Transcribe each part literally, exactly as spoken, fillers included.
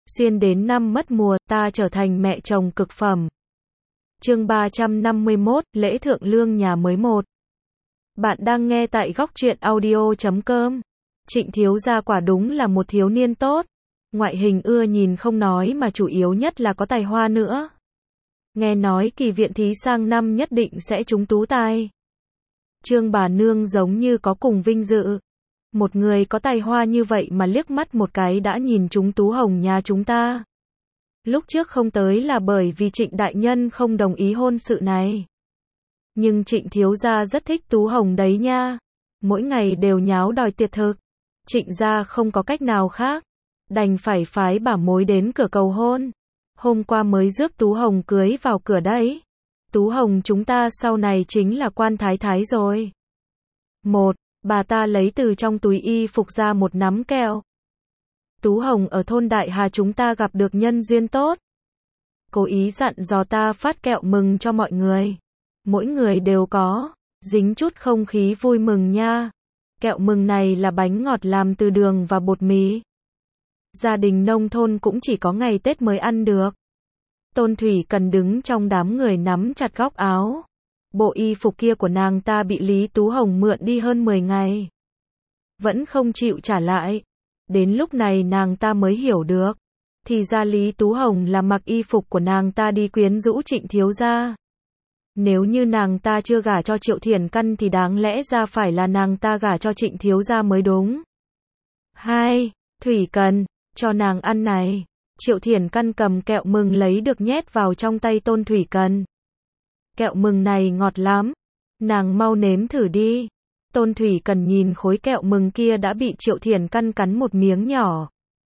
Xuyên đến năm mất mùa, ta trở thành mẹ chồng cực phẩm. Chương ba trăm năm mươi mốt, lễ thượng lương nhà mới một. Bạn đang nghe tại góc truyện audio chấm com. Trịnh thiếu gia quả đúng là một thiếu niên tốt. Ngoại hình ưa nhìn không nói mà chủ yếu nhất là có tài hoa nữa. Nghe nói kỳ viện thí sang năm nhất định sẽ trúng tú tài. Trương bà nương giống như có cùng vinh dự. Một người có tài hoa như vậy mà liếc mắt một cái đã nhìn trúng Tú Hồng nhà chúng ta. Lúc trước không tới là bởi vì Trịnh đại nhân không đồng ý hôn sự này. Nhưng Trịnh thiếu gia rất thích Tú Hồng đấy nha. Mỗi ngày đều nháo đòi tiệc thực. Trịnh gia không có cách nào khác. Đành phải phái bà mối đến cửa cầu hôn. Hôm qua mới rước Tú Hồng cưới vào cửa đấy. Tú Hồng chúng ta sau này chính là quan thái thái rồi. Một, bà ta lấy từ trong túi y phục ra một nắm kẹo. Tú Hồng ở thôn Đại Hà chúng ta gặp được nhân duyên tốt. Cố ý dặn dò ta phát kẹo mừng cho mọi người. Mỗi người đều có, dính chút không khí vui mừng nha. Kẹo mừng này là bánh ngọt làm từ đường và bột mì. Gia đình nông thôn cũng chỉ có ngày Tết mới ăn được. Tôn Thủy Cần đứng trong đám người nắm chặt góc áo. Bộ y phục kia của nàng ta bị Lý Tú Hồng mượn đi hơn mười ngày. Vẫn không chịu trả lại. Đến lúc này nàng ta mới hiểu được. Thì ra Lý Tú Hồng là mặc y phục của nàng ta đi quyến rũ Trịnh thiếu gia. Nếu như nàng ta chưa gả cho Triệu Thiển Căn thì đáng lẽ ra phải là nàng ta gả cho Trịnh thiếu gia mới đúng. Hai, Thủy Cần, cho nàng ăn này. Triệu Thiển Căn cầm kẹo mừng lấy được nhét vào trong tay Tôn Thủy Cần. Kẹo mừng này ngọt lắm. Nàng mau nếm thử đi. Tôn Thủy Cần nhìn khối kẹo mừng kia đã bị Triệu Thiển Căn cắn một miếng nhỏ.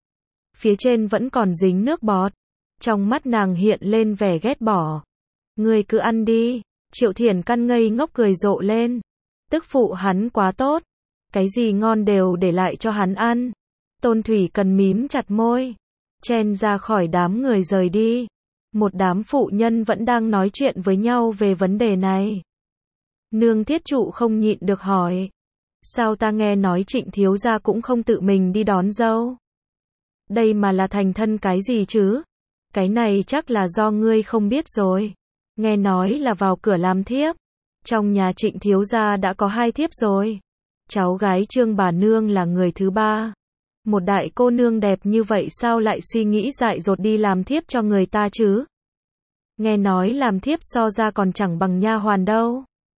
Phía trên vẫn còn dính nước bọt. Trong mắt nàng hiện lên vẻ ghét bỏ. Ngươi cứ ăn đi. Triệu Thiển Căn ngây ngốc cười rộ lên. Tức phụ hắn quá tốt. Cái gì ngon đều để lại cho hắn ăn. Tôn Thủy Cần mím chặt môi. Chen ra khỏi đám người rời đi. Một đám phụ nhân vẫn đang nói chuyện với nhau về vấn đề này. Nương Thiết Trụ không nhịn được hỏi. Sao ta nghe nói Trịnh thiếu gia cũng không tự mình đi đón dâu? Đây mà là thành thân cái gì chứ? Cái này chắc là do ngươi không biết rồi. Nghe nói là vào cửa làm thiếp. Trong nhà Trịnh thiếu gia đã có hai thiếp rồi. Cháu gái Trương bà nương là người thứ ba. Một đại cô nương đẹp như vậy sao lại suy nghĩ dại dột đi làm thiếp cho người ta chứ? Nghe nói làm thiếp so ra còn chẳng bằng nha hoàn đâu.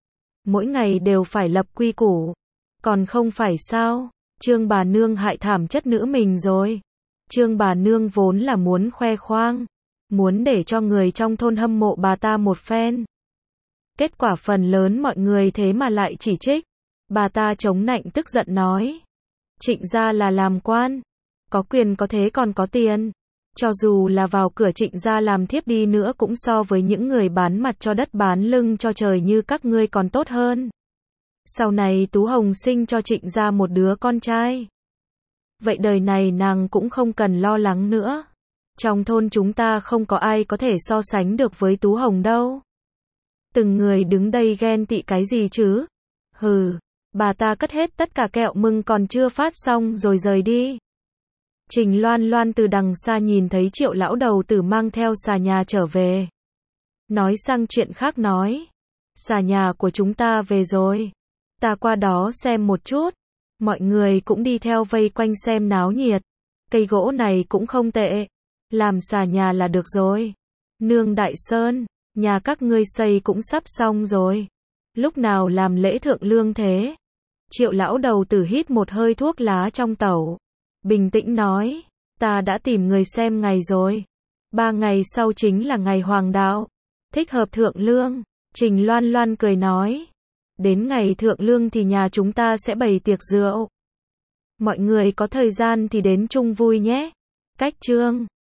Mỗi ngày đều phải lập quy củ. Còn không phải sao? Trương bà nương hại thảm chất nữ mình rồi. Trương bà nương vốn là muốn khoe khoang. Muốn để cho người trong thôn hâm mộ bà ta một phen. Kết quả phần lớn mọi người thế mà lại chỉ trích. Bà ta chống nạnh tức giận nói. Trịnh gia là làm quan. Có quyền có thế còn có tiền. Cho dù là vào cửa Trịnh gia làm thiếp đi nữa cũng so với những người bán mặt cho đất bán lưng cho trời như các ngươi còn tốt hơn. Sau này Tú Hồng sinh cho Trịnh gia một đứa con trai. Vậy đời này nàng cũng không cần lo lắng nữa. Trong thôn chúng ta không có ai có thể so sánh được với Tú Hồng đâu. Từng người đứng đây ghen tị cái gì chứ? Hừ, bà ta cất hết tất cả kẹo mừng còn chưa phát xong rồi rời đi. Trình Loan Loan từ đằng xa nhìn thấy Triệu lão đầu tử mang theo xà nhà trở về. Nói sang chuyện khác nói. Xà nhà của chúng ta về rồi. Ta qua đó xem một chút. Mọi người cũng đi theo vây quanh xem náo nhiệt. Cây gỗ này cũng không tệ. Làm xà nhà là được rồi. Nương Đại Sơn, nhà các ngươi xây cũng sắp xong rồi. Lúc nào làm lễ thượng lương thế? Triệu lão đầu tử hít một hơi thuốc lá trong tẩu. Bình tĩnh nói, ta đã tìm người xem ngày rồi. Ba ngày sau chính là ngày hoàng đạo. Thích hợp thượng lương. Trình Loan Loan cười nói. Đến ngày thượng lương thì nhà chúng ta sẽ bày tiệc rượu. Mọi người có thời gian thì đến chung vui nhé. Cách chương